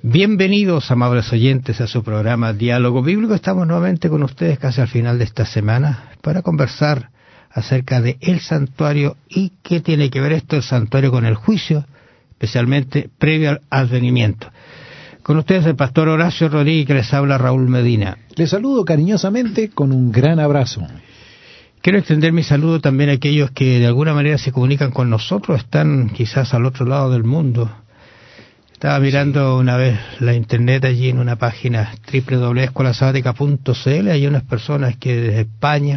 Bienvenidos, amables oyentes, a su programa Diálogo Bíblico. Estamos nuevamente con ustedes casi al final de esta semana para conversar acerca de el santuario y qué tiene que ver esto, el santuario, con el juicio, especialmente previo al advenimiento. Con ustedes el pastor Horacio Rodríguez, que les habla Raúl Medina. Les saludo cariñosamente con un gran abrazo. Quiero extender mi saludo también a aquellos que de alguna manera se comunican con nosotros, están quizás al otro lado del mundo. Estaba mirando una vez la internet allí en una página www.escolasabatica.cl. Hay unas personas que desde España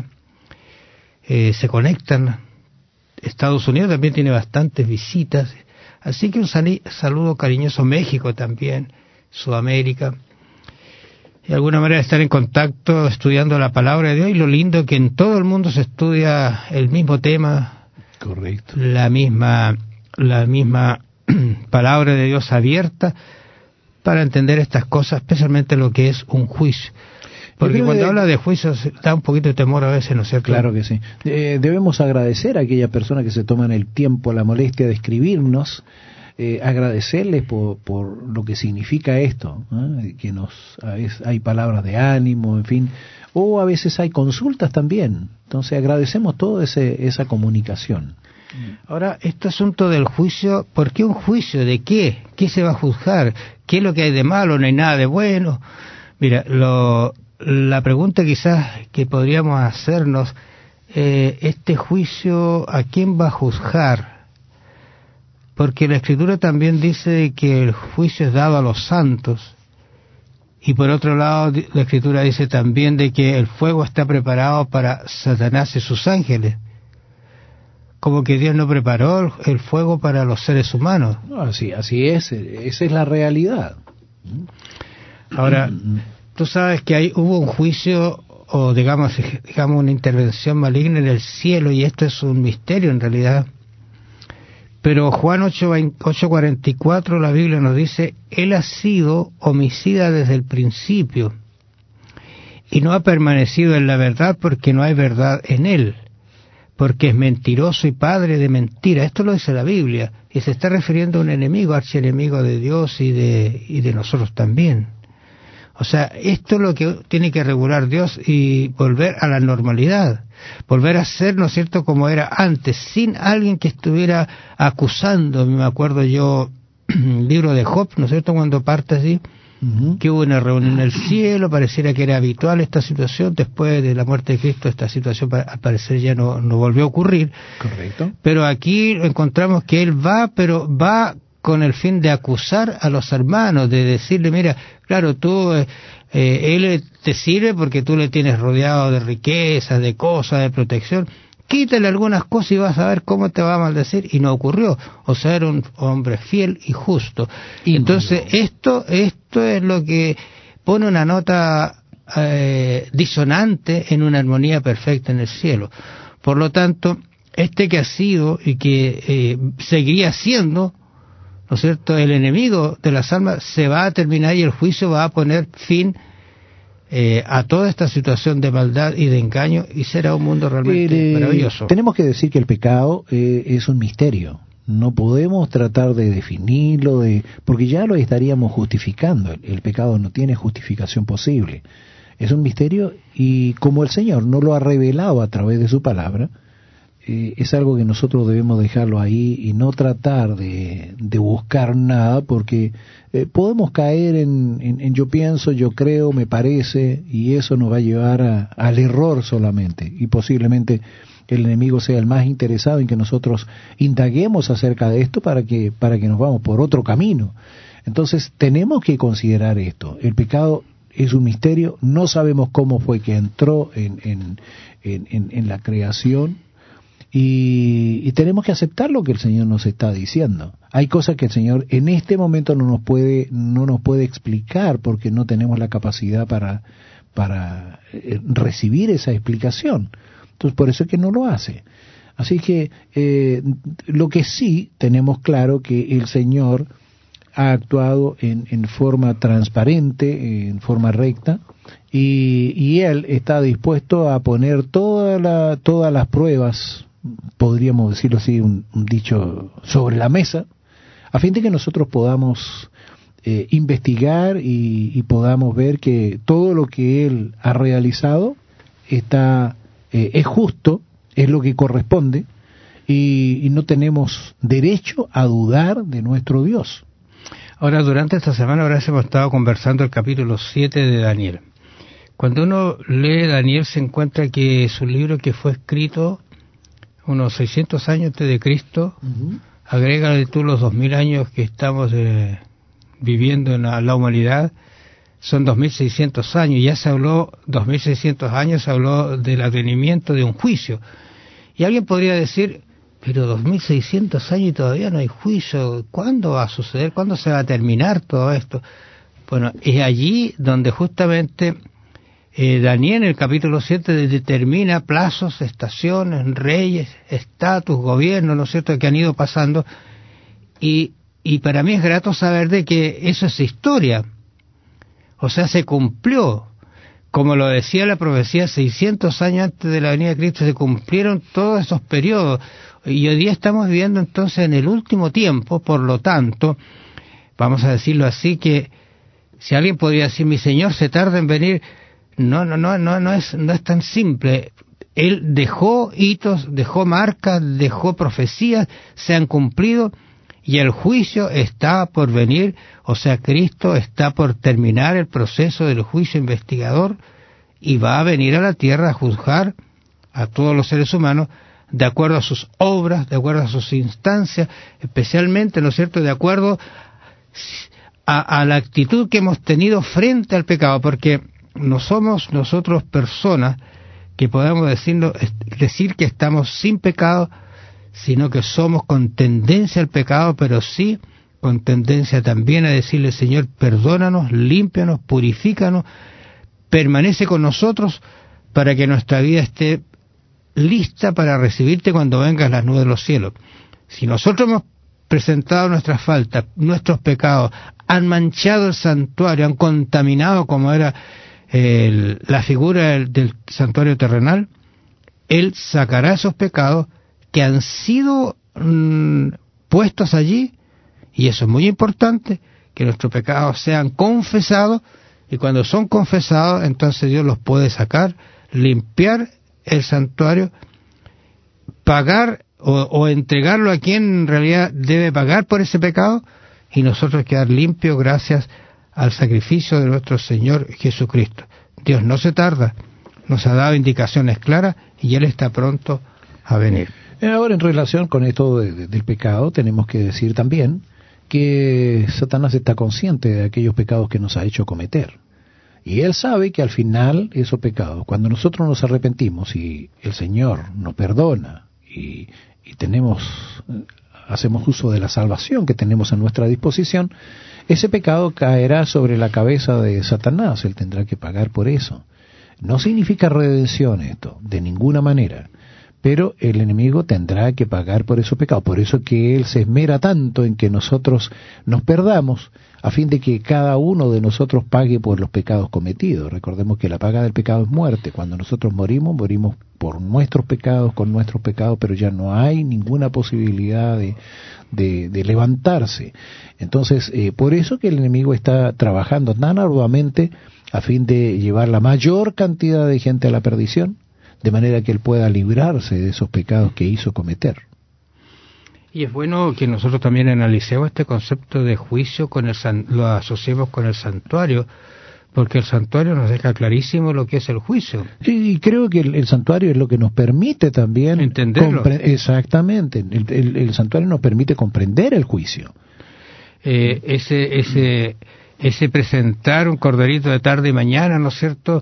se conectan. Estados Unidos también tiene bastantes visitas. Así que un saludo cariñoso. México también, Sudamérica. De alguna manera estar en contacto, estudiando la palabra de Dios, y lo lindo que en todo el mundo se estudia el mismo tema. Correcto. La misma palabra de Dios abierta para entender estas cosas, especialmente lo que es un juicio. Porque cuando habla de juicios da un poquito de temor a veces, ¿no es cierto? Claro que sí. Debemos agradecer a aquellas personas que se toman el tiempo, la molestia de escribirnos, agradecerles por lo que significa esto, que a veces hay palabras de ánimo, en fin, o a veces hay consultas también. Entonces agradecemos toda esa comunicación. Ahora, este asunto del juicio, ¿por qué un juicio? ¿De qué? ¿Qué se va a juzgar? ¿Qué es lo que hay de malo? ¿No hay nada de bueno? Mira, la pregunta quizás que podríamos hacernos, este juicio, ¿a quién va a juzgar? Porque la Escritura también dice que el juicio es dado a los santos, y por otro lado la Escritura dice también de que el fuego está preparado para Satanás y sus ángeles. Como que Dios no preparó el fuego para los seres humanos. No, así es, esa es la realidad. Ahora, tú sabes que hubo un juicio, o digamos una intervención maligna en el cielo, y esto es un misterio en realidad. Pero Juan 8:44, la Biblia nos dice: Él ha sido homicida desde el principio, y no ha permanecido en la verdad porque no hay verdad en él, porque es mentiroso y padre de mentira. Esto lo dice la Biblia, y se está refiriendo a un enemigo, archienemigo de Dios y de nosotros también. O sea, esto es lo que tiene que regular Dios y volver a la normalidad, volver a ser, ¿no es cierto?, como era antes, sin alguien que estuviera acusando. Me acuerdo yo, el libro de Job, ¿no es cierto?, cuando parte así, que hubo una reunión en el cielo, pareciera que era habitual esta situación. Después de la muerte de Cristo, esta situación al parecer ya no volvió a ocurrir. Correcto. Pero aquí encontramos que él pero va con el fin de acusar a los hermanos, de decirle: mira, claro, tú, él te sirve porque tú le tienes rodeado de riquezas, de cosas, de protección. Quítale algunas cosas y vas a ver cómo te va a maldecir. Y no ocurrió. O sea, era un hombre fiel y justo. Entonces, esto es lo que pone una nota disonante en una armonía perfecta en el cielo. Por lo tanto, que ha sido y que seguiría siendo, ¿no es cierto?, el enemigo de las almas, se va a terminar, y el juicio va a poner fin a toda esta situación de maldad y de engaño, y será un mundo realmente maravilloso. Tenemos que decir que el pecado es un misterio. No podemos tratar de definirlo, porque ya lo estaríamos justificando. El pecado no tiene justificación posible. Es un misterio, y como el Señor no lo ha revelado a través de su palabra, es algo que nosotros debemos dejarlo ahí y no tratar de buscar nada, porque podemos caer en yo pienso, yo creo, me parece, y eso nos va a llevar al error solamente, y posiblemente el enemigo sea el más interesado en que nosotros indaguemos acerca de esto para que nos vamos por otro camino. Entonces tenemos que considerar esto. El pecado es un misterio, no sabemos cómo fue que entró en la creación, y tenemos que aceptar lo que el Señor nos está diciendo. Hay cosas que el Señor en este momento no nos puede explicar, porque no tenemos la capacidad para recibir esa explicación. Entonces, por eso es que no lo hace. Así que lo que sí tenemos claro, que el Señor ha actuado en forma transparente, en forma recta, y Él está dispuesto a poner todas las pruebas, podríamos decirlo así, un dicho, sobre la mesa, a fin de que nosotros podamos investigar y podamos ver que todo lo que Él ha realizado es justo, es lo que corresponde, y no tenemos derecho a dudar de nuestro Dios. Ahora, durante esta semana ahora hemos estado conversando el capítulo 7 de Daniel. Cuando uno lee Daniel se encuentra que es un libro que fue escrito unos 600 años antes de Cristo. Agrégale tú los 2000 años que estamos viviendo en la humanidad, son 2600 años. Ya se habló, 2600 años se habló del advenimiento de un juicio. Y alguien podría decir, pero 2600 años y todavía no hay juicio, ¿cuándo va a suceder? ¿Cuándo se va a terminar todo esto? Bueno, es allí donde justamente Daniel en el capítulo 7 determina plazos, estaciones, reyes, estatus, gobiernos, ¿no es cierto?, que han ido pasando, y para mí es grato saber de que eso es historia, o sea, se cumplió, como lo decía la profecía, 600 años antes de la venida de Cristo, se cumplieron todos esos periodos, y hoy día estamos viviendo entonces en el último tiempo. Por lo tanto, vamos a decirlo así, que si alguien podría decir, mi Señor se tarda en venir, no es tan simple. Él dejó hitos, dejó marcas, dejó profecías, se han cumplido, y el juicio está por venir, o sea, Cristo está por terminar el proceso del juicio investigador y va a venir a la tierra a juzgar a todos los seres humanos de acuerdo a sus obras, de acuerdo a sus instancias, especialmente, ¿no es cierto?, de acuerdo a la actitud que hemos tenido frente al pecado, porque no somos nosotros personas que podamos decir que estamos sin pecado, sino que somos con tendencia al pecado, pero sí con tendencia también a decirle, Señor, perdónanos, límpianos, purifícanos, permanece con nosotros para que nuestra vida esté lista para recibirte cuando vengas las nubes de los cielos. Si nosotros hemos presentado nuestras faltas, nuestros pecados, han manchado el santuario, han contaminado como era la figura del santuario terrenal, Él sacará esos pecados que han sido puestos allí, y eso es muy importante, que nuestros pecados sean confesados, y cuando son confesados, entonces Dios los puede sacar, limpiar el santuario, pagar o entregarlo a quien en realidad debe pagar por ese pecado, y nosotros quedar limpios gracias al sacrificio de nuestro Señor Jesucristo. Dios no se tarda, nos ha dado indicaciones claras y Él está pronto a venir. Ahora, en relación con esto del pecado, tenemos que decir también que Satanás está consciente de aquellos pecados que nos ha hecho cometer. Y Él sabe que al final esos pecados, cuando nosotros nos arrepentimos y el Señor nos perdona y hacemos uso de la salvación que tenemos a nuestra disposición, ese pecado caerá sobre la cabeza de Satanás. Él tendrá que pagar por eso. No significa redención esto, de ninguna manera, pero el enemigo tendrá que pagar por esos pecados. Por eso que Él se esmera tanto en que nosotros nos perdamos, a fin de que cada uno de nosotros pague por los pecados cometidos. Recordemos que la paga del pecado es muerte. Cuando nosotros morimos por nuestros pecados, con nuestros pecados, pero ya no hay ninguna posibilidad de levantarse. Entonces, por eso que el enemigo está trabajando tan arduamente a fin de llevar la mayor cantidad de gente a la perdición, de manera que él pueda librarse de esos pecados que hizo cometer. Y es bueno que nosotros también analicemos este concepto de juicio, lo asociemos con el santuario, porque el santuario nos deja clarísimo lo que es el juicio. Y creo que el santuario es lo que nos permite también entenderlo. Exactamente, el santuario nos permite comprender el juicio. Ese presentar un corderito de tarde y mañana, ¿no es cierto?,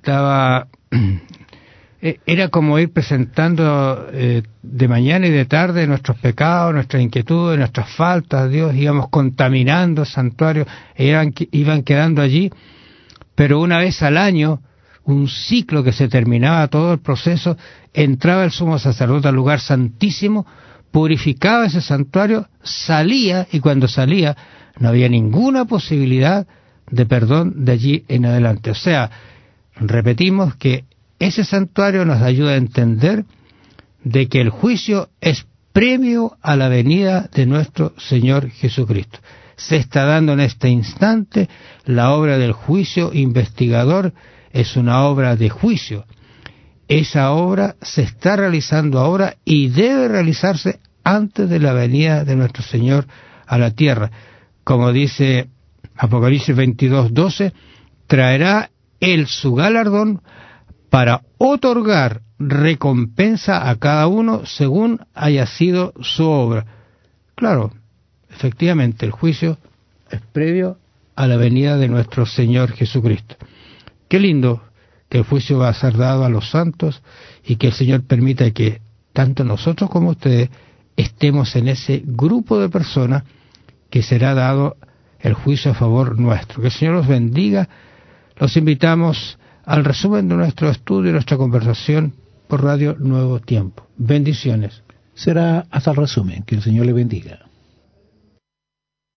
era como ir presentando de mañana y de tarde nuestros pecados, nuestras inquietudes, nuestras faltas a Dios. Íbamos contaminando el santuario, iban quedando allí, pero una vez al año, un ciclo que se terminaba todo el proceso, entraba el sumo sacerdote al lugar santísimo, purificaba ese santuario, salía, y cuando salía no había ninguna posibilidad de perdón de allí en adelante. O sea, repetimos que ese santuario nos ayuda a entender de que el juicio es previo a la venida de nuestro Señor Jesucristo. se está dando en este instante. La obra del juicio investigador es una obra de juicio. Esa obra se está realizando ahora y debe realizarse antes de la venida de nuestro Señor a la tierra. Como dice Apocalipsis 22:12, traerá Él su galardón para otorgar recompensa a cada uno según haya sido su obra. Claro, efectivamente, el juicio es previo a la venida de nuestro Señor Jesucristo. Qué lindo que el juicio va a ser dado a los santos y que el Señor permita que tanto nosotros como ustedes estemos en ese grupo de personas que será dado el juicio a favor nuestro. Que el Señor los bendiga. Los invitamos al resumen de nuestro estudio y nuestra conversación por Radio Nuevo Tiempo. Bendiciones. Será hasta el resumen. Que el Señor le bendiga.